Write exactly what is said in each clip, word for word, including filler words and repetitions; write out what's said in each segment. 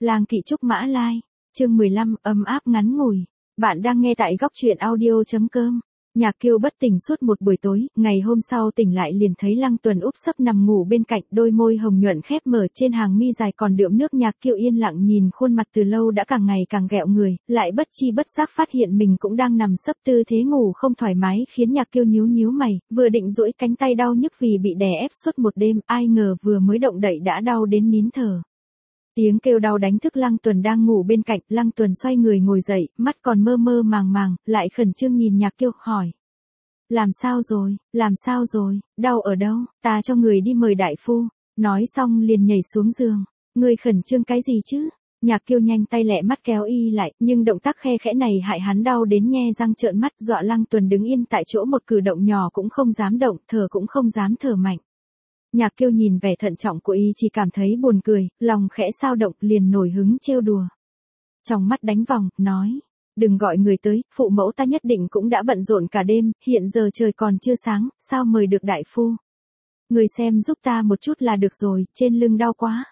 Lang kỵ trúc mã lai, chương mười lăm, ấm áp ngắn ngủi. Bạn đang nghe tại góc truyện audio.com. Nhạc Kiêu bất tỉnh suốt một buổi tối, ngày hôm sau tỉnh lại liền thấy Lăng Tuần úp sấp nằm ngủ bên cạnh, đôi môi hồng nhuận khép mở, trên hàng mi dài còn đượm nước. Nhạc Kiêu yên lặng nhìn khuôn mặt từ lâu đã càng ngày càng ghẹo người, lại bất chi bất giác phát hiện mình cũng đang nằm sấp, tư thế ngủ không thoải mái khiến Nhạc Kiêu nhíu nhíu mày, vừa định duỗi cánh tay đau nhức vì bị đè ép suốt một đêm, ai ngờ vừa mới động đậy đã đau đến nín thở. Tiếng kêu đau đánh thức Lăng Tuần đang ngủ bên cạnh, Lăng Tuần xoay người ngồi dậy, mắt còn mơ mơ màng màng, lại khẩn trương nhìn Nhạc Kiêu, hỏi. Làm sao rồi, làm sao rồi, đau ở đâu, ta cho người đi mời đại phu. Nói xong liền nhảy xuống giường. Người khẩn trương cái gì chứ? Nhạc Kiêu nhanh tay lẹ mắt kéo y lại, nhưng động tác khe khẽ này hại hắn đau đến nhe răng trợn mắt, dọa Lăng Tuần đứng yên tại chỗ, một cử động nhỏ cũng không dám động, thở cũng không dám thở mạnh. Nhạc Kiêu nhìn vẻ thận trọng của y chỉ cảm thấy buồn cười, lòng khẽ xao động, liền nổi hứng trêu đùa. Trong mắt đánh vòng, nói, đừng gọi người tới, phụ mẫu ta nhất định cũng đã bận rộn cả đêm, hiện giờ trời còn chưa sáng, sao mời được đại phu. Người xem giúp ta một chút là được rồi, trên lưng đau quá.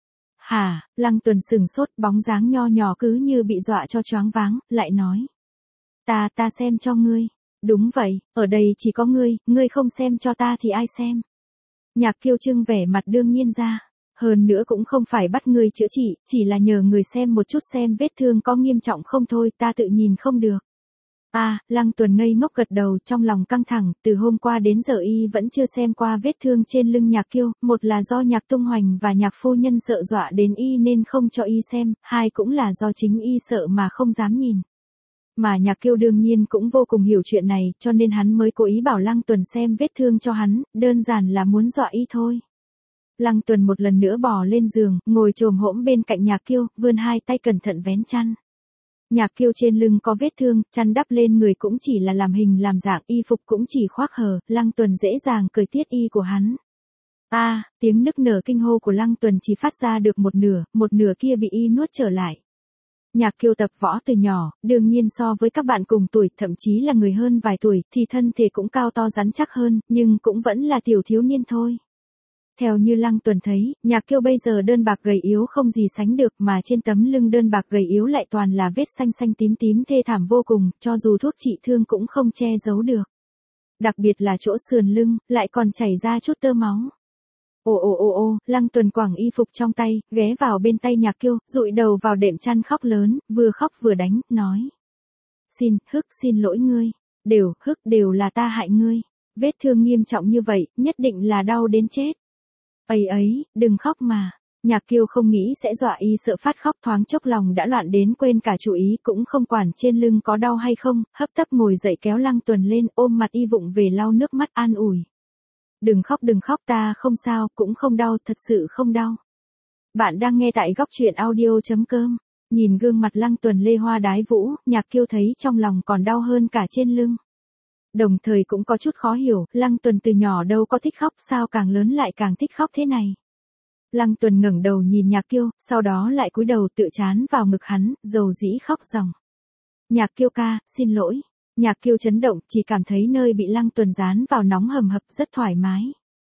Hả, Lăng Tuần sừng sốt, bóng dáng nho nhỏ cứ như bị dọa cho choáng váng, lại nói. Ta, ta xem cho ngươi. Đúng vậy, ở đây chỉ có ngươi, ngươi không xem cho ta thì ai xem. Nhạc Kiêu trưng vẻ mặt đương nhiên ra. Hơn nữa cũng không phải bắt ngươi chữa trị, chỉ là nhờ người xem một chút xem vết thương có nghiêm trọng không thôi, ta tự nhìn không được. À, Lăng Tuần ngây ngốc gật đầu, trong lòng căng thẳng, từ hôm qua đến giờ y vẫn chưa xem qua vết thương trên lưng Nhạc Kiêu, một là do Nhạc Tung Hoành và Nhạc phu nhân sợ dọa đến y nên không cho y xem, hai cũng là do chính y sợ mà không dám nhìn. Mà Nhạc Kiêu đương nhiên cũng vô cùng hiểu chuyện này, cho nên hắn mới cố ý bảo Lăng Tuần xem vết thương cho hắn, đơn giản là muốn dọa y thôi. Lăng Tuần một lần nữa bò lên giường, ngồi chồm hổm bên cạnh Nhạc Kiêu, vươn hai tay cẩn thận vén chăn. Nhạc Kiêu trên lưng có vết thương, chăn đắp lên người cũng chỉ là làm hình làm dạng, y phục cũng chỉ khoác hở, Lăng Tuần dễ dàng cởi tiết y của hắn. A, à, tiếng nức nở kinh hô của Lăng Tuần chỉ phát ra được một nửa, một nửa kia bị y nuốt trở lại. Nhạc Kiêu tập võ từ nhỏ, đương nhiên so với các bạn cùng tuổi, thậm chí là người hơn vài tuổi, thì thân thể cũng cao to rắn chắc hơn, nhưng cũng vẫn là tiểu thiếu niên thôi. Theo như Lăng Tuần thấy, Nhạc Kiêu bây giờ đơn bạc gầy yếu không gì sánh được, mà trên tấm lưng đơn bạc gầy yếu lại toàn là vết xanh xanh tím tím thê thảm vô cùng, cho dù thuốc trị thương cũng không che giấu được. Đặc biệt là chỗ sườn lưng, lại còn chảy ra chút tơ máu. Ồ ồ ồ ồ, Lăng Tuần quẳng y phục trong tay, ghé vào bên tay Nhạc Kiêu, dụi đầu vào đệm chăn khóc lớn, vừa khóc vừa đánh, nói. Xin, hức xin lỗi ngươi, đều, hức đều là ta hại ngươi, vết thương nghiêm trọng như vậy, nhất định là đau đến chết. Ấy ấy, đừng khóc mà. Nhạc Kiêu không nghĩ sẽ dọa y sợ phát khóc, thoáng chốc lòng đã loạn đến quên cả chú ý, cũng không quản trên lưng có đau hay không, hấp tấp ngồi dậy kéo Lăng Tuần lên, ôm mặt y vụng về lau nước mắt an ủi. Đừng khóc đừng khóc, ta không sao, cũng không đau, thật sự không đau. Bạn đang nghe tại góc truyện audio.com. Nhìn gương mặt Lăng Tuần lê hoa đái vũ, Nhạc Kiêu thấy trong lòng còn đau hơn cả trên lưng. Đồng thời cũng có chút khó hiểu, Lăng Tuần từ nhỏ đâu có thích khóc, sao càng lớn lại càng thích khóc thế này. Lăng Tuần ngẩng đầu nhìn Nhạc Kiêu, sau đó lại cúi đầu tựa trán vào ngực hắn, dầu dĩ khóc ròng. Nhạc Kiêu ca, xin lỗi. Nhạc Kiêu chấn động, chỉ cảm thấy nơi bị Lăng Tuần dán vào nóng hầm hập, rất thoải mái.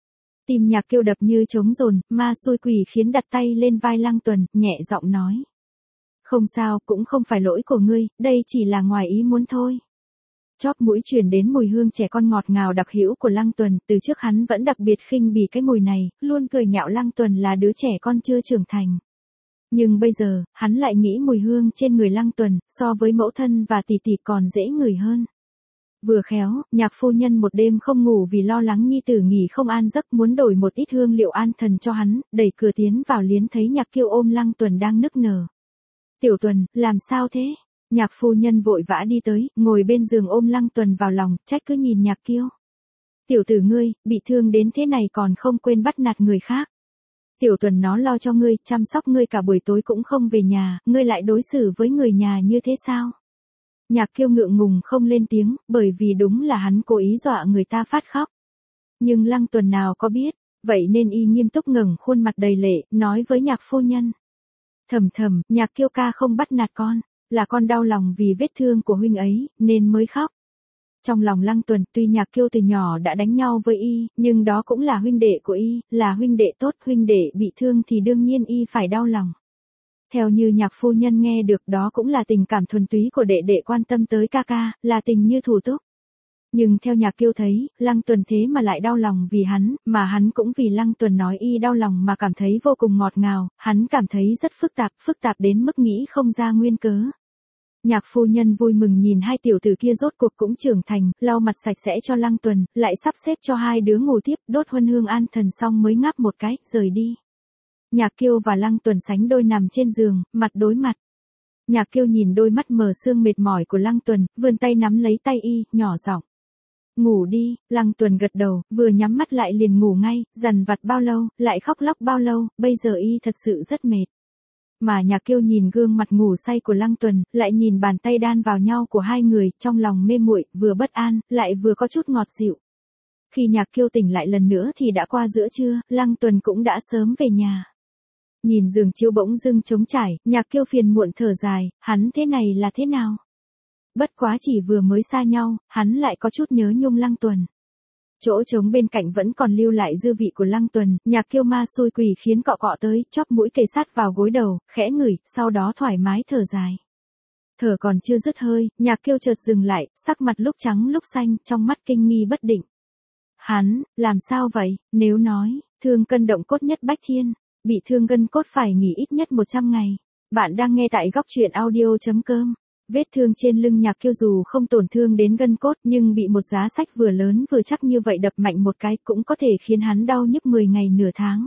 Tim Nhạc Kiêu đập như trống dồn, ma xui quỷ khiến, đặt tay lên vai Lăng Tuần, nhẹ giọng nói. Không sao, cũng không phải lỗi của ngươi, đây chỉ là ngoài ý muốn thôi. Chóp mũi truyền đến mùi hương trẻ con ngọt ngào đặc hữu của Lăng Tuần, từ trước hắn vẫn đặc biệt khinh bỉ cái mùi này, luôn cười nhạo Lăng Tuần là đứa trẻ con chưa trưởng thành. Nhưng bây giờ, hắn lại nghĩ mùi hương trên người Lăng Tuần, so với mẫu thân và tỷ tỷ còn dễ ngửi hơn. Vừa khéo, Nhạc phu nhân một đêm không ngủ vì lo lắng nhi tử nghỉ không an giấc, muốn đổi một ít hương liệu an thần cho hắn, đẩy cửa tiến vào liến thấy Nhạc Kiêu ôm Lăng Tuần đang nức nở. Tiểu Tuần, làm sao thế? Nhạc phu nhân vội vã đi tới, ngồi bên giường ôm Lăng Tuần vào lòng, trách cứ nhìn Nhạc Kiêu. Tiểu tử ngươi, bị thương đến thế này còn không quên bắt nạt người khác. Tiểu Tuần nó lo cho ngươi, chăm sóc ngươi cả buổi tối cũng không về nhà, ngươi lại đối xử với người nhà như thế sao? Nhạc Kiêu ngượng ngùng không lên tiếng, bởi vì đúng là hắn cố ý dọa người ta phát khóc. Nhưng Lăng Tuần nào có biết, vậy nên y nghiêm túc ngẩng khuôn mặt đầy lệ, nói với Nhạc phu nhân. Thầm thầm, Nhạc Kiêu ca không bắt nạt con, là con đau lòng vì vết thương của huynh ấy, nên mới khóc. Trong lòng Lăng Tuần, tuy Nhạc Kiêu từ nhỏ đã đánh nhau với y, nhưng đó cũng là huynh đệ của y, là huynh đệ tốt, huynh đệ bị thương thì đương nhiên y phải đau lòng. Theo như nhạc phu nhân nghe được đó cũng là tình cảm thuần túy của đệ đệ quan tâm tới ca ca, là tình như thủ túc. Nhưng theo Nhạc Kiêu thấy, Lăng Tuần thế mà lại đau lòng vì hắn, mà hắn cũng vì Lăng Tuần nói y đau lòng mà cảm thấy vô cùng ngọt ngào, hắn cảm thấy rất phức tạp, phức tạp đến mức nghĩ không ra nguyên cớ. Nhạc phu nhân vui mừng nhìn hai tiểu tử kia rốt cuộc cũng trưởng thành, lau mặt sạch sẽ cho Lăng Tuần, lại sắp xếp cho hai đứa ngủ tiếp, đốt huân hương an thần xong mới ngáp một cái, rời đi. Nhạc Kiêu và Lăng Tuần sánh đôi nằm trên giường, mặt đối mặt. Nhạc Kiêu nhìn đôi mắt mờ sương mệt mỏi của Lăng Tuần, vươn tay nắm lấy tay y, nhỏ giọng. Ngủ đi, Lăng Tuần gật đầu, vừa nhắm mắt lại liền ngủ ngay, dằn vặt bao lâu, lại khóc lóc bao lâu, bây giờ y thật sự rất mệt. Mà Nhạc Kiêu nhìn gương mặt ngủ say của Lăng Tuần, lại nhìn bàn tay đan vào nhau của hai người, trong lòng mê muội, vừa bất an, lại vừa có chút ngọt dịu. Khi Nhạc Kiêu tỉnh lại lần nữa thì đã qua giữa trưa, Lăng Tuần cũng đã sớm về nhà. Nhìn giường chiếu bỗng dưng trống trải, Nhạc Kiêu phiền muộn thở dài, hắn thế này là thế nào? Bất quá chỉ vừa mới xa nhau, hắn lại có chút nhớ nhung Lăng Tuần. Chỗ trống bên cạnh vẫn còn lưu lại dư vị của Lăng Tuần, Nhạc Kiêu ma xui quỷ khiến cọ cọ tới, chóp mũi kề sát vào gối đầu, khẽ ngửi, sau đó thoải mái thở dài. Thở còn chưa dứt hơi, Nhạc Kiêu chợt dừng lại, sắc mặt lúc trắng lúc xanh, trong mắt kinh nghi bất định. Hắn, làm sao vậy, nếu nói, thương cân động cốt nhất bách thiên, bị thương gân cốt phải nghỉ ít nhất một trăm ngày. Bạn đang nghe tại góc truyện audio.com. Vết thương trên lưng Nhạc Kiêu dù không tổn thương đến gân cốt nhưng bị một giá sách vừa lớn vừa chắc như vậy đập mạnh một cái cũng có thể khiến hắn đau nhức mười ngày nửa tháng.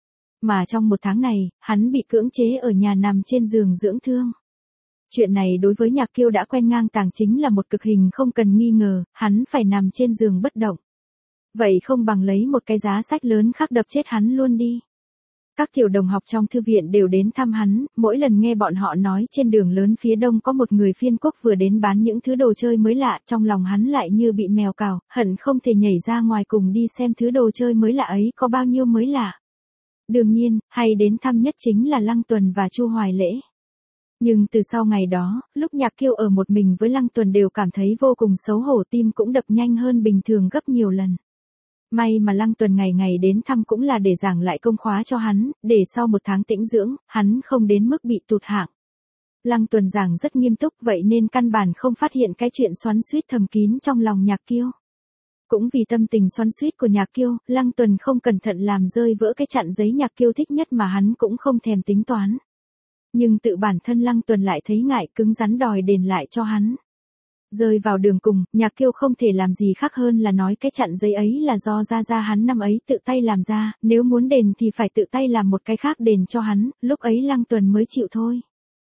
Mà trong một tháng này, hắn bị cưỡng chế ở nhà nằm trên giường dưỡng thương. Chuyện này đối với Nhạc Kiêu đã quen ngang tàng chính là một cực hình không cần nghi ngờ, hắn phải nằm trên giường bất động. Vậy không bằng lấy một cái giá sách lớn khác đập chết hắn luôn đi. Các tiểu đồng học trong thư viện đều đến thăm hắn, mỗi lần nghe bọn họ nói trên đường lớn phía đông có một người phiên quốc vừa đến bán những thứ đồ chơi mới lạ, trong lòng hắn lại như bị mèo cào, hận không thể nhảy ra ngoài cùng đi xem thứ đồ chơi mới lạ ấy có bao nhiêu mới lạ. Đương nhiên, hay đến thăm nhất chính là Lăng Tuần và Chu Hoài Lễ. Nhưng từ sau ngày đó, lúc Nhạc Kiêu ở một mình với Lăng Tuần đều cảm thấy vô cùng xấu hổ, tim cũng đập nhanh hơn bình thường gấp nhiều lần. May mà Lăng Tuần ngày ngày đến thăm cũng là để giảng lại công khóa cho hắn, để sau một tháng tĩnh dưỡng, hắn không đến mức bị tụt hạng. Lăng Tuần giảng rất nghiêm túc vậy nên căn bản không phát hiện cái chuyện xoắn xuýt thầm kín trong lòng Nhạc Kiêu. Cũng vì tâm tình xoắn xuýt của Nhạc Kiêu, Lăng Tuần không cẩn thận làm rơi vỡ cái chặn giấy Nhạc Kiêu thích nhất mà hắn cũng không thèm tính toán. Nhưng tự bản thân Lăng Tuần lại thấy ngại, cứng rắn đòi đền lại cho hắn. Rơi vào đường cùng, Nhạc Kiêu không thể làm gì khác hơn là nói cái chặn giấy ấy là do gia gia hắn năm ấy tự tay làm ra, nếu muốn đền thì phải tự tay làm một cái khác đền cho hắn, lúc ấy Lăng Tuần mới chịu thôi.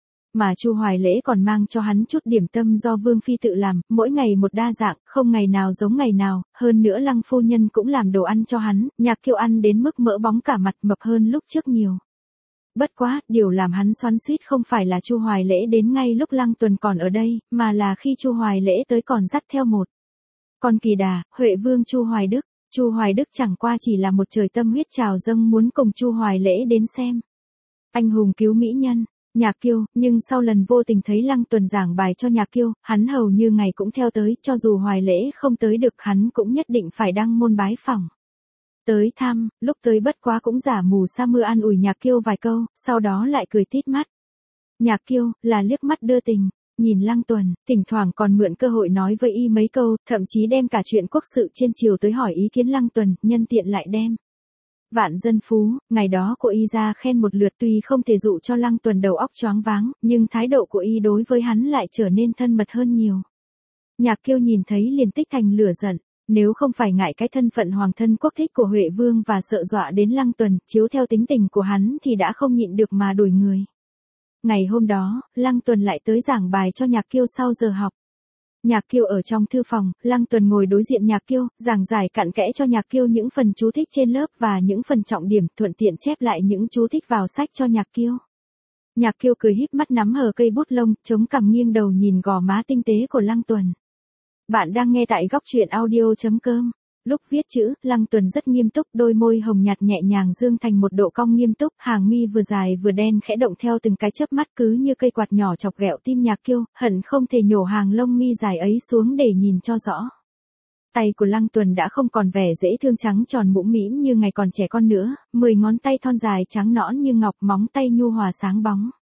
Mà Chu Hoài Lễ còn mang cho hắn chút điểm tâm do Vương Phi tự làm, mỗi ngày một đa dạng, không ngày nào giống ngày nào, hơn nữa Lăng phu nhân cũng làm đồ ăn cho hắn, Nhạc Kiêu ăn đến mức mỡ bóng cả mặt, mập hơn lúc trước nhiều. Bất quá, điều làm hắn xoắn xuýt không phải là Chu Hoài Lễ đến ngay lúc Lăng Tuần còn ở đây, mà là khi Chu Hoài Lễ tới còn dắt theo một con kỳ đà, Huệ Vương Chu Hoài Đức. Chu Hoài Đức chẳng qua chỉ là một trời tâm huyết trào dâng muốn cùng Chu Hoài Lễ đến xem anh hùng cứu mỹ nhân, Nhạc Kiêu, nhưng sau lần vô tình thấy Lăng Tuần giảng bài cho Nhạc Kiêu, hắn hầu như ngày cũng theo tới, cho dù Hoài Lễ không tới được hắn cũng nhất định phải đăng môn bái phỏng. Tới thăm, lúc tới bất quá cũng giả mù sa mưa an ủi Nhạc Kiêu vài câu, sau đó lại cười tít mắt. Nhạc Kiêu, là liếc mắt đưa tình, nhìn Lăng Tuần, thỉnh thoảng còn mượn cơ hội nói với y mấy câu, thậm chí đem cả chuyện quốc sự trên triều tới hỏi ý kiến Lăng Tuần, nhân tiện lại đem Vạn Dân Phú, ngày đó của y ra khen một lượt, tuy không thể dụ cho Lăng Tuần đầu óc choáng váng, nhưng thái độ của y đối với hắn lại trở nên thân mật hơn nhiều. Nhạc Kiêu nhìn thấy liền tích thành lửa giận. Nếu không phải ngại cái thân phận hoàng thân quốc thích của Huệ Vương và sợ dọa đến Lăng Tuần, chiếu theo tính tình của hắn thì đã không nhịn được mà đuổi người. Ngày hôm đó, Lăng Tuần lại tới giảng bài cho Nhạc Kiêu sau giờ học. Nhạc Kiêu ở trong thư phòng, Lăng Tuần ngồi đối diện Nhạc Kiêu, giảng giải cặn kẽ cho Nhạc Kiêu những phần chú thích trên lớp và những phần trọng điểm, thuận tiện chép lại những chú thích vào sách cho Nhạc Kiêu. Nhạc Kiêu cười híp mắt nắm hờ cây bút lông, chống cằm nghiêng đầu nhìn gò má tinh tế của Lăng Tuần. Bạn đang nghe tại góc truyện audio.com. Lúc viết chữ, Lăng Tuần rất nghiêm túc, đôi môi hồng nhạt nhẹ nhàng dương thành một độ cong nghiêm túc, hàng mi vừa dài vừa đen khẽ động theo từng cái chớp mắt cứ như cây quạt nhỏ chọc ghẹo tim Nhạc Kiêu, hận không thể nhổ hàng lông mi dài ấy xuống để nhìn cho rõ. Tay của Lăng Tuần đã không còn vẻ dễ thương trắng tròn mũm mĩm như ngày còn trẻ con nữa, mười ngón tay thon dài trắng nõn như ngọc, móng tay nhu hòa sáng bóng.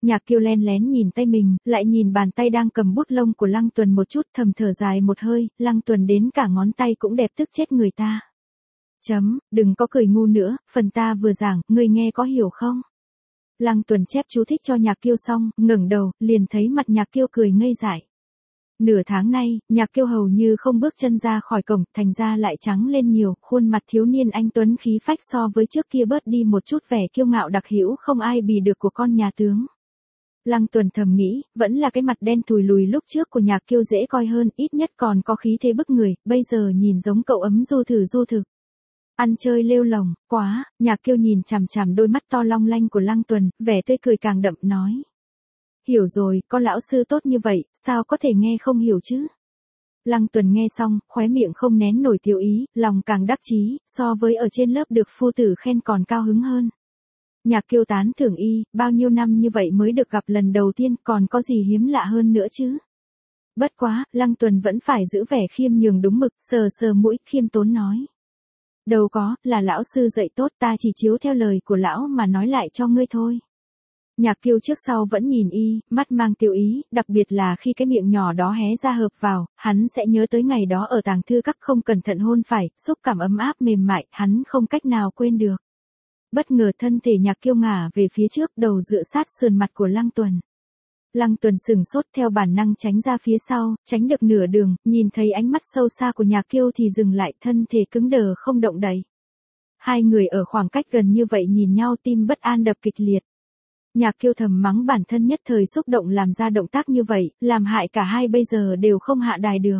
Nhạc Kiêu len lén nhìn tay mình, lại nhìn bàn tay đang cầm bút lông của Lăng Tuần một chút, thầm thở dài một hơi, Lăng Tuần đến cả ngón tay cũng đẹp tức chết người ta. Chấm, đừng có cười ngu nữa, phần ta vừa giảng, ngươi nghe có hiểu không? Lăng Tuần chép chú thích cho Nhạc Kiêu xong, ngẩng đầu, liền thấy mặt Nhạc Kiêu cười ngây dại. Nửa tháng nay, Nhạc Kiêu hầu như không bước chân ra khỏi cổng, thành ra lại trắng lên nhiều, khuôn mặt thiếu niên anh tuấn khí phách so với trước kia bớt đi một chút vẻ kiêu ngạo đặc hữu không ai bì được của con nhà tướng. Lăng Tuần thầm nghĩ, vẫn là cái mặt đen thùi lùi lúc trước của Nhạc Kiêu dễ coi hơn, ít nhất còn có khí thế bức người, bây giờ nhìn giống cậu ấm du thử du thực. Ăn chơi lêu lồng, quá, Nhạc Kiêu nhìn chằm chằm đôi mắt to long lanh của Lăng Tuần, vẻ tươi cười càng đậm nói. Hiểu rồi, có lão sư tốt như vậy, sao có thể nghe không hiểu chứ? Lăng Tuần nghe xong, khóe miệng không nén nổi tiêu ý, lòng càng đắc chí, so với ở trên lớp được phu tử khen còn cao hứng hơn. Nhạc Kiêu tán thưởng y, bao nhiêu năm như vậy mới được gặp lần đầu tiên, còn có gì hiếm lạ hơn nữa chứ? Bất quá, Lăng Tuần vẫn phải giữ vẻ khiêm nhường đúng mực, sờ sờ mũi, khiêm tốn nói. Đâu có, là lão sư dạy tốt, ta chỉ chiếu theo lời của lão mà nói lại cho ngươi thôi. Nhạc Kiêu trước sau vẫn nhìn y, mắt mang tiêu ý, đặc biệt là khi cái miệng nhỏ đó hé ra hợp vào, hắn sẽ nhớ tới ngày đó ở tàng thư các không cẩn thận hôn phải, xúc cảm ấm áp mềm mại, hắn không cách nào quên được. Bất ngờ thân thể Nhạc Kiêu ngả về phía trước, đầu dựa sát sườn mặt của Lăng Tuần. Lăng Tuần sừng sốt theo bản năng tránh ra phía sau, tránh được nửa đường, nhìn thấy ánh mắt sâu xa của Nhạc Kiêu thì dừng lại, thân thể cứng đờ không động đậy. Hai người ở khoảng cách gần như vậy nhìn nhau, tim bất an đập kịch liệt. Nhạc Kiêu thầm mắng bản thân nhất thời xúc động làm ra động tác như vậy, làm hại cả hai bây giờ đều không hạ đài được.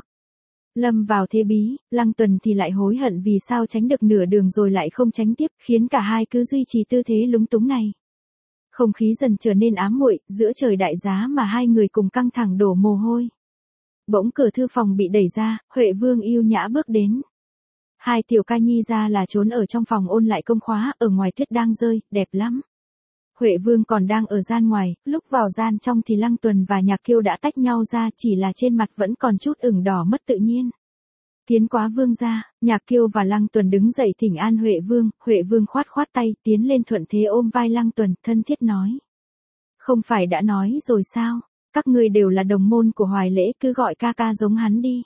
Lâm vào thế bí, Lăng Tuần thì lại hối hận vì sao tránh được nửa đường rồi lại không tránh tiếp, khiến cả hai cứ duy trì tư thế lúng túng này. Không khí dần trở nên ám muội, giữa trời đại giá mà hai người cùng căng thẳng đổ mồ hôi. Bỗng cửa thư phòng bị đẩy ra, Huệ Vương yêu nhã bước đến. Hai tiểu ca nhi ra là trốn ở trong phòng ôn lại công khóa, ở ngoài tuyết đang rơi, đẹp lắm. Huệ Vương còn đang ở gian ngoài, lúc vào gian trong thì Lăng Tuần và Nhạc Kiêu đã tách nhau ra, chỉ là trên mặt vẫn còn chút ửng đỏ mất tự nhiên. Tiến quá vương ra, Nhạc Kiêu và Lăng Tuần đứng dậy thỉnh an Huệ Vương, Huệ Vương khoát khoát tay, tiến lên thuận thế ôm vai Lăng Tuần, thân thiết nói. Không phải đã nói rồi sao, các ngươi đều là đồng môn của Hoài Lễ, cứ gọi ca ca giống hắn đi.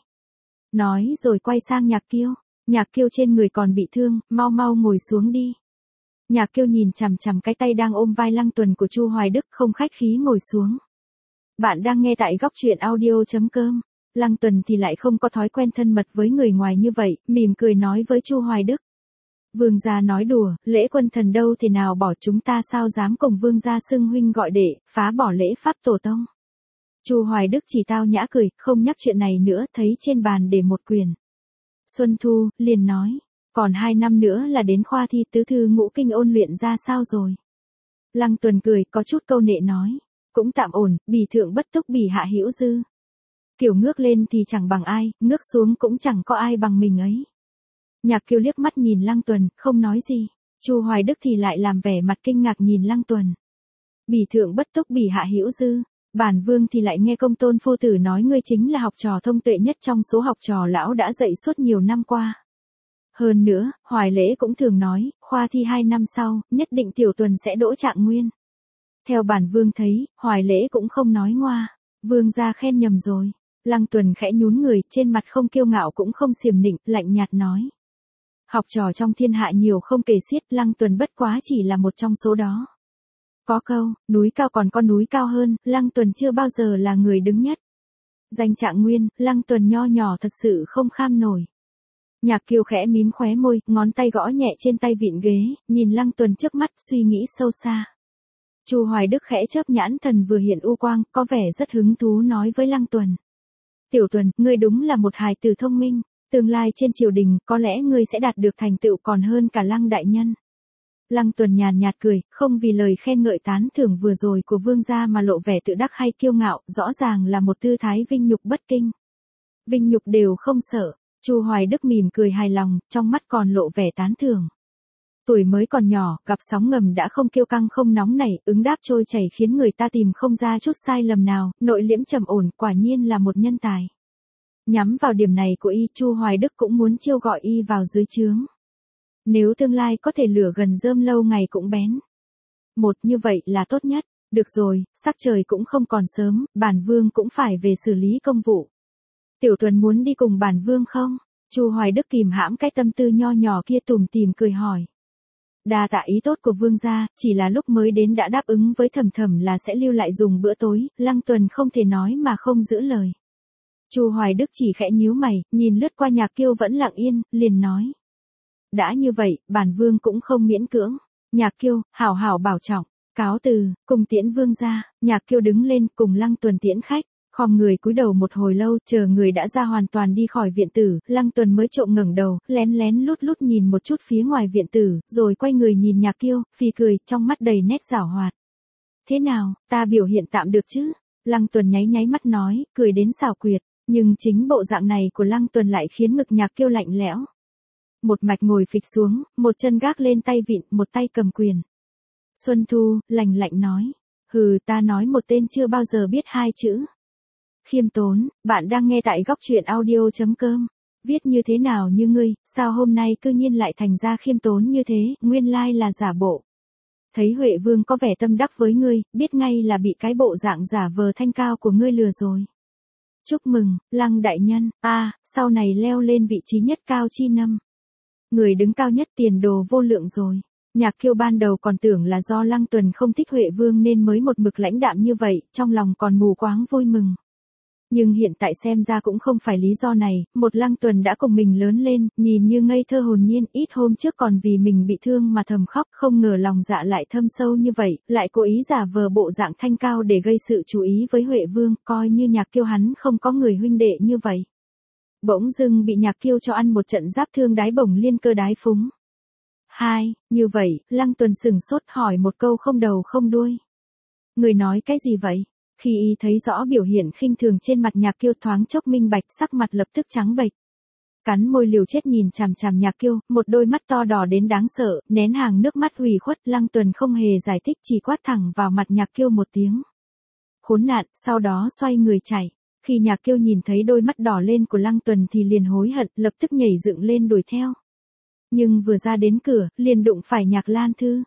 Nói rồi quay sang Nhạc Kiêu, Nhạc Kiêu trên người còn bị thương, mau mau ngồi xuống đi. Nhạc Kiêu nhìn chằm chằm cái tay đang ôm vai Lăng Tuần của Chu Hoài Đức, không khách khí ngồi xuống. Bạn đang nghe tại góc truyện audio chấm com. Lăng Tuần thì lại không có thói quen thân mật với người ngoài như vậy, mỉm cười nói với Chu Hoài Đức. Vương gia nói đùa, Lễ quân thần đâu thể nào bỏ chúng ta, sao dám cùng vương gia xưng huynh gọi đệ, phá bỏ lễ pháp tổ tông. Chu Hoài Đức chỉ tao nhã cười, không nhắc chuyện này nữa, thấy trên bàn để một quyển Xuân Thu, liền nói. Còn hai năm nữa là đến khoa thi, tứ thư ngũ kinh ôn luyện ra sao rồi? Lăng Tuần cười, có chút câu nệ nói. Cũng tạm ổn, bỉ thượng bất túc bỉ hạ hữu dư. Kiểu ngước lên thì chẳng bằng ai, ngước xuống cũng chẳng có ai bằng mình ấy. Nhạc Kiêu liếc mắt nhìn Lăng Tuần, không nói gì. Chu Hoài Đức thì lại làm vẻ mặt kinh ngạc nhìn Lăng Tuần. Bỉ thượng bất túc bỉ hạ hữu dư. Bản vương thì lại nghe Công Tôn phu tử nói ngươi chính là học trò thông tuệ nhất trong số học trò lão đã dạy suốt nhiều năm qua. Hơn nữa, Hoài Lễ cũng thường nói, khoa thi hai năm sau, nhất định Tiểu Tuần sẽ đỗ trạng nguyên. Theo bản vương thấy, Hoài Lễ cũng không nói ngoa. Vương gia khen nhầm rồi. Lăng Tuần khẽ nhún người, trên mặt không kiêu ngạo cũng không xiềm nịnh, lạnh nhạt nói. Học trò trong thiên hạ nhiều không kể xiết, Lăng Tuần bất quá chỉ là một trong số đó. Có câu, núi cao còn có núi cao hơn, Lăng Tuần chưa bao giờ là người đứng nhất. Danh trạng nguyên, Lăng Tuần nho nhỏ thật sự không kham nổi. Nhạc Kiêu khẽ mím khóe môi, ngón tay gõ nhẹ trên tay vịn ghế, nhìn Lăng Tuần trước mắt, suy nghĩ sâu xa. Chu Hoài Đức khẽ chớp nhãn thần vừa hiện u quang, có vẻ rất hứng thú nói với Lăng Tuần. Tiểu Tuần, ngươi đúng là một hài tử thông minh, tương lai trên triều đình, có lẽ ngươi sẽ đạt được thành tựu còn hơn cả Lăng đại nhân. Lăng Tuần nhàn nhạt cười, không vì lời khen ngợi tán thưởng vừa rồi của vương gia mà lộ vẻ tự đắc hay kiêu ngạo, rõ ràng là một tư thái vinh nhục bất kinh. Vinh nhục đều không sợ. Chu Hoài Đức mỉm cười hài lòng, trong mắt còn lộ vẻ tán thưởng. Tuổi mới còn nhỏ, gặp sóng ngầm đã không kiêu căng không nóng nảy, ứng đáp trôi chảy khiến người ta tìm không ra chút sai lầm nào, nội liễm trầm ổn, quả nhiên là một nhân tài. Nhắm vào điểm này của y, Chu Hoài Đức cũng muốn chiêu gọi y vào dưới trướng. Nếu tương lai có thể lửa gần rơm lâu ngày cũng bén. Một như vậy là tốt nhất. Được rồi, sắc trời cũng không còn sớm, bản vương cũng phải về xử lý công vụ. Tiểu Tuần muốn đi cùng bản vương không? Chu Hoài Đức kìm hãm cái tâm tư nho nhỏ kia tủm tỉm cười hỏi. Đa tạ ý tốt của vương gia, chỉ là lúc mới đến đã đáp ứng với Thầm Thầm là sẽ lưu lại dùng bữa tối, Lăng Tuần không thể nói mà không giữ lời. Chu Hoài Đức chỉ khẽ nhíu mày, nhìn lướt qua Nhạc Kiêu vẫn lặng yên, liền nói. Đã như vậy, bản vương cũng không miễn cưỡng. Nhạc Kiêu, hảo hảo bảo trọng, cáo từ, cùng tiễn vương gia. Nhạc Kiêu đứng lên cùng Lăng Tuần tiễn khách. Khom người cúi đầu một hồi lâu, chờ người đã ra hoàn toàn đi khỏi viện tử, Lăng Tuần mới trộm ngẩng đầu, lén lén lút lút nhìn một chút phía ngoài viện tử, rồi quay người nhìn Nhạc Kiêu, phì cười, trong mắt đầy nét giảo hoạt. Thế nào, ta biểu hiện tạm được chứ? Lăng Tuần nháy nháy mắt nói, cười đến xảo quyệt, nhưng chính bộ dạng này của Lăng Tuần lại khiến ngực Nhạc Kiêu lạnh lẽo. Một mạch ngồi phịch xuống, một chân gác lên tay vịn, một tay cầm quyền. Xuân Thu, lạnh lạnh nói, hừ, ta nói một tên chưa bao giờ biết hai chữ. Khiêm tốn, bạn đang nghe tại góc truyện audio.com. Viết như thế nào như ngươi, sao hôm nay cư nhiên lại thành ra khiêm tốn như thế, nguyên lai là giả bộ. Thấy Huệ Vương có vẻ tâm đắc với ngươi, biết ngay là bị cái bộ dạng giả vờ thanh cao của ngươi lừa rồi. Chúc mừng, Lăng đại nhân, a, à, sau này leo lên vị trí nhất cao chi năm. Người đứng cao nhất tiền đồ vô lượng rồi. Nhạc Kiêu ban đầu còn tưởng là do Lăng Tuần không thích Huệ Vương nên mới một mực lãnh đạm như vậy, trong lòng còn mù quáng vui mừng. Nhưng hiện tại xem ra cũng không phải lý do này, một Lăng Tuần đã cùng mình lớn lên, nhìn như ngây thơ hồn nhiên, ít hôm trước còn vì mình bị thương mà thầm khóc, không ngờ lòng dạ lại thâm sâu như vậy, lại cố ý giả vờ bộ dạng thanh cao để gây sự chú ý với Huệ Vương, coi như Nhạc Kiêu hắn không có người huynh đệ như vậy. Bỗng dưng bị Nhạc Kiêu cho ăn một trận giáp thương đái bổng liên cơ đái phúng. Hai, như vậy, Lăng Tuần sừng sốt hỏi một câu không đầu không đuôi. Người nói cái gì vậy? Khi y thấy rõ biểu hiện khinh thường trên mặt Nhạc Kiêu thoáng chốc minh bạch, sắc mặt lập tức trắng bệch. Cắn môi liều chết nhìn chằm chằm Nhạc Kiêu, một đôi mắt to đỏ đến đáng sợ, nén hàng nước mắt ủy khuất. Lăng Tuần không hề giải thích, chỉ quát thẳng vào mặt Nhạc Kiêu một tiếng. Khốn nạn, sau đó xoay người chạy. Khi Nhạc Kiêu nhìn thấy đôi mắt đỏ lên của Lăng Tuần thì liền hối hận, lập tức nhảy dựng lên đuổi theo. Nhưng vừa ra đến cửa, liền đụng phải Nhạc Lan Thư.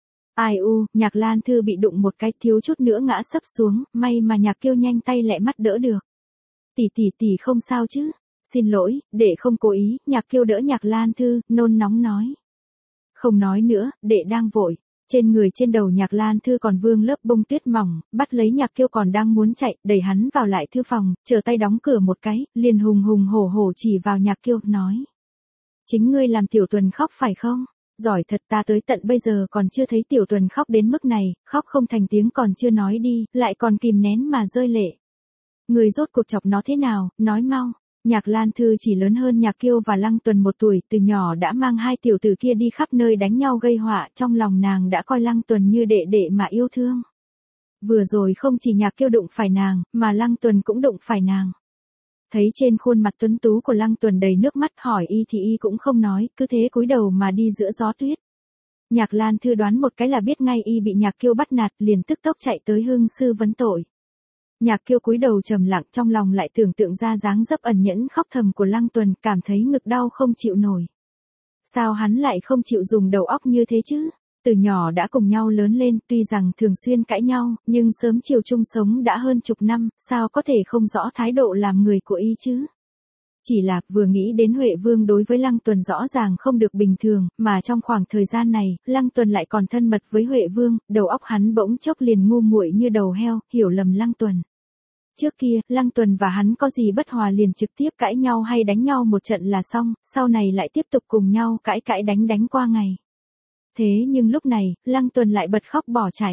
Ai u, Nhạc Lan Thư bị đụng một cái thiếu chút nữa ngã sấp xuống, may mà Nhạc Kiêu nhanh tay lẹ mắt đỡ được. Tỷ tỷ tỷ không sao chứ? Xin lỗi, đệ không cố ý. Nhạc Kiêu đỡ Nhạc Lan Thư, nôn nóng nói. Không nói nữa, đệ đang vội. Trên người trên đầu Nhạc Lan Thư còn vương lớp bông tuyết mỏng, bắt lấy Nhạc Kiêu còn đang muốn chạy, đẩy hắn vào lại thư phòng, chờ tay đóng cửa một cái, liền hùng hùng hổ hổ chỉ vào Nhạc Kiêu, nói. Chính ngươi làm Tiểu Tuần khóc phải không? Giỏi thật, ta tới tận bây giờ còn chưa thấy Tiểu Tuần khóc đến mức này, khóc không thành tiếng còn chưa nói đi, lại còn kìm nén mà rơi lệ. Người rốt cuộc chọc nó thế nào, nói mau. Nhạc Lan Thư chỉ lớn hơn Nhạc Kiêu và Lăng Tuần một tuổi, từ nhỏ đã mang hai tiểu tử kia đi khắp nơi đánh nhau gây họa, trong lòng nàng đã coi Lăng Tuần như đệ đệ mà yêu thương. Vừa rồi không chỉ Nhạc Kiêu đụng phải nàng, mà Lăng Tuần cũng đụng phải nàng. Thấy trên khuôn mặt tuấn tú của Lăng Tuần đầy nước mắt, hỏi y thì y cũng không nói, cứ thế cúi đầu mà đi giữa gió tuyết. Nhạc Lan Thư đoán một cái là biết ngay y bị Nhạc Kiêu bắt nạt, liền tức tốc chạy tới hương sư vấn tội. Nhạc Kiêu cúi đầu trầm lặng, trong lòng lại tưởng tượng ra dáng dấp ẩn nhẫn khóc thầm của Lăng Tuần, cảm thấy ngực đau không chịu nổi. Sao hắn lại không chịu dùng đầu óc như thế chứ? Từ nhỏ đã cùng nhau lớn lên, tuy rằng thường xuyên cãi nhau, nhưng sớm chiều chung sống đã hơn chục năm, sao có thể không rõ thái độ làm người của y chứ? Chỉ là, vừa nghĩ đến Huệ Vương đối với Lăng Tuần rõ ràng không được bình thường, mà trong khoảng thời gian này, Lăng Tuần lại còn thân mật với Huệ Vương, đầu óc hắn bỗng chốc liền ngu muội như đầu heo, hiểu lầm Lăng Tuần. Trước kia, Lăng Tuần và hắn có gì bất hòa liền trực tiếp cãi nhau hay đánh nhau một trận là xong, sau này lại tiếp tục cùng nhau cãi cãi đánh đánh qua ngày. Thế nhưng lúc này, Lăng Tuần lại bật khóc bỏ chạy.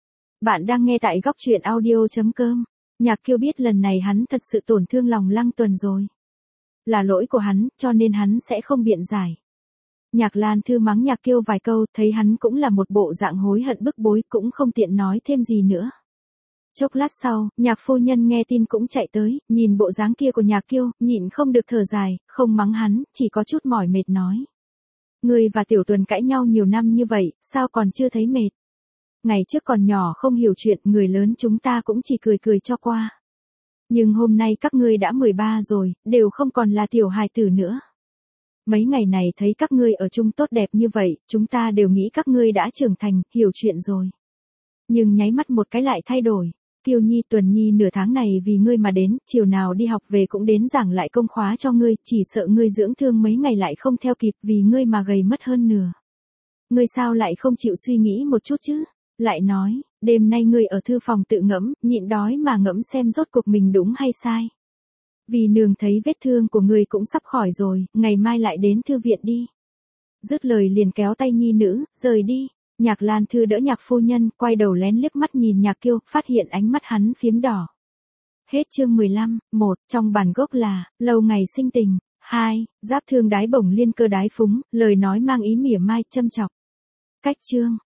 Bạn đang nghe tại góc truyện audio.com. Nhạc Kiêu biết lần này hắn thật sự tổn thương lòng Lăng Tuần rồi. Là lỗi của hắn, cho nên hắn sẽ không biện giải. Nhạc Lan Thư mắng Nhạc Kiêu vài câu, thấy hắn cũng là một bộ dạng hối hận bức bối, cũng không tiện nói thêm gì nữa. Chốc lát sau, Nhạc phu nhân nghe tin cũng chạy tới, nhìn bộ dáng kia của Nhạc Kiêu, nhịn không được thở dài, không mắng hắn, chỉ có chút mỏi mệt nói. Ngươi và Tiểu Tuần cãi nhau nhiều năm như vậy, sao còn chưa thấy mệt? Ngày trước còn nhỏ không hiểu chuyện, người lớn chúng ta cũng chỉ cười cười cho qua. Nhưng hôm nay các ngươi đã mười ba rồi, đều không còn là tiểu hài tử nữa. Mấy ngày này thấy các ngươi ở chung tốt đẹp như vậy, chúng ta đều nghĩ các ngươi đã trưởng thành, hiểu chuyện rồi. Nhưng nháy mắt một cái lại thay đổi. Kiều Nhi, Tuần Nhi nửa tháng này vì ngươi mà đến, chiều nào đi học về cũng đến giảng lại công khóa cho ngươi, chỉ sợ ngươi dưỡng thương mấy ngày lại không theo kịp vì ngươi mà gầy mất hơn nửa. Ngươi sao lại không chịu suy nghĩ một chút chứ? Lại nói, đêm nay ngươi ở thư phòng tự ngẫm, nhịn đói mà ngẫm xem rốt cuộc mình đúng hay sai. Vì nương thấy vết thương của ngươi cũng sắp khỏi rồi, ngày mai lại đến thư viện đi. Dứt lời liền kéo tay nhi nữ, rời đi. Nhạc Lan Thư đỡ Nhạc phu nhân, quay đầu lén liếc mắt nhìn Nhạc Kiêu, phát hiện ánh mắt hắn phiếm đỏ. Hết chương mười lăm, một, trong bản gốc là, lâu ngày sinh tình, hai, giáp thương đái bổng liên cơ đái phúng, lời nói mang ý mỉa mai, châm chọc. Cách chương.